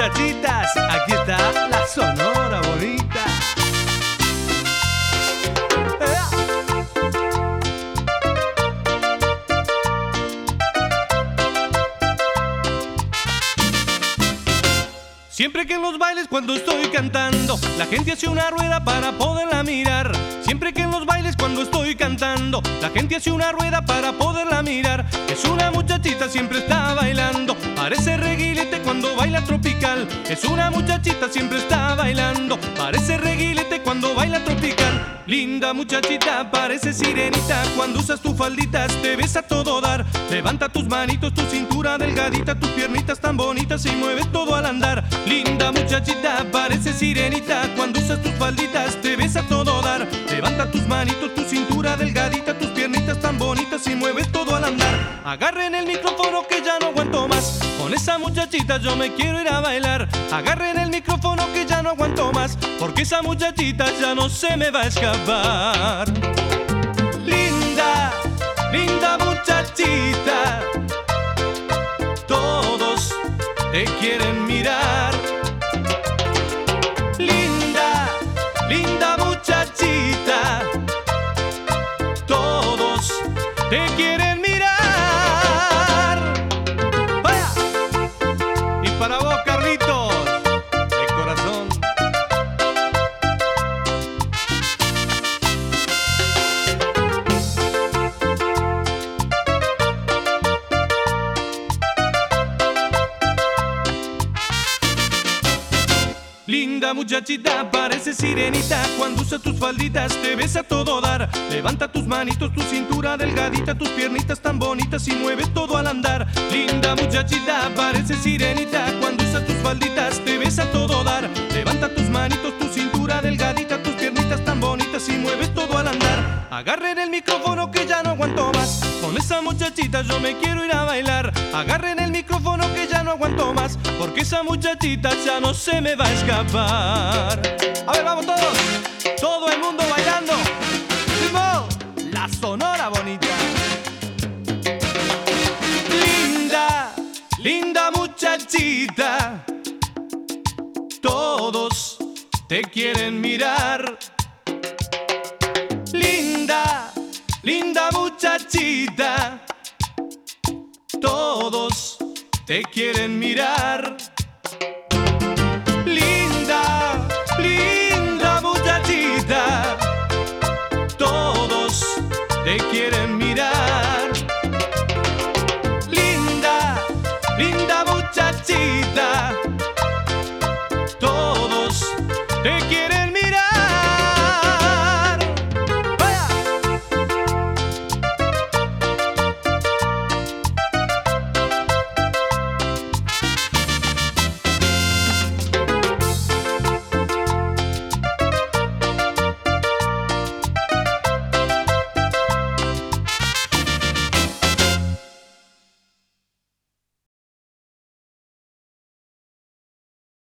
muchachitas, aquí está la Sonora Bonita. Siempre que en los bailes cuando estoy cantando la gente hace una rueda para poderla mirar. Siempre que en los bailes cuando estoy cantando la gente hace una rueda para poderla mirar. Es una muchachita, siempre está bailando, parece reguilete cuando baila tropical. Es una muchachita, siempre está bailando, parece reguilete cuando baila tropical. Linda muchachita, parece sirenita, cuando usas tus falditas te ves a todo dar. Levanta tus manitos, tu cintura delgadita, tus piernitas tan bonitas y mueves todo al andar. Linda muchachita, parece sirenita, cuando usas tus falditas te ves a todo dar. Levanta tus manitos, tu cintura delgadita, tus piernitas tan bonitas y mueves todo al andar. Agarren el micrófono que ya no aguanto más, con esa muchachita yo me quiero ir a bailar. Agarren el micrófono que ya no aguanto más, porque esa muchachita ya no se me va a escapar. Linda, linda muchachita, todos te quieren mirar. Linda, linda muchachita, todos te quieren mirar. ¡Vaya! Y para vos, Carlitos, de corazón. Linda muchachita, parece sirenita, cuando usas tus falditas te ves a todo dar. Levanta tus manitos, tu cintura delgadita, tus piernitas tan bonitas y mueves todo al andar. Linda muchachita, parece sirenita, cuando usas tus falditas te ves a todo dar. Levanta tus manitos, tu cintura delgadita, tus piernitas tan bonitas y mueves todo al andar. Agarren el micrófono que ya no aguanto más, con esa muchachita yo me quiero ir a bailar. Agarren el micrófono que ya no aguanto más, porque esa muchachita ya no se me va a escapar. A ver, vamos todos, todo el mundo bailando. ¡Ritmo! La Sonora Bonita. Linda, linda muchachita, todos te quieren mirar. Linda, linda muchachita, todos te quieren mirar.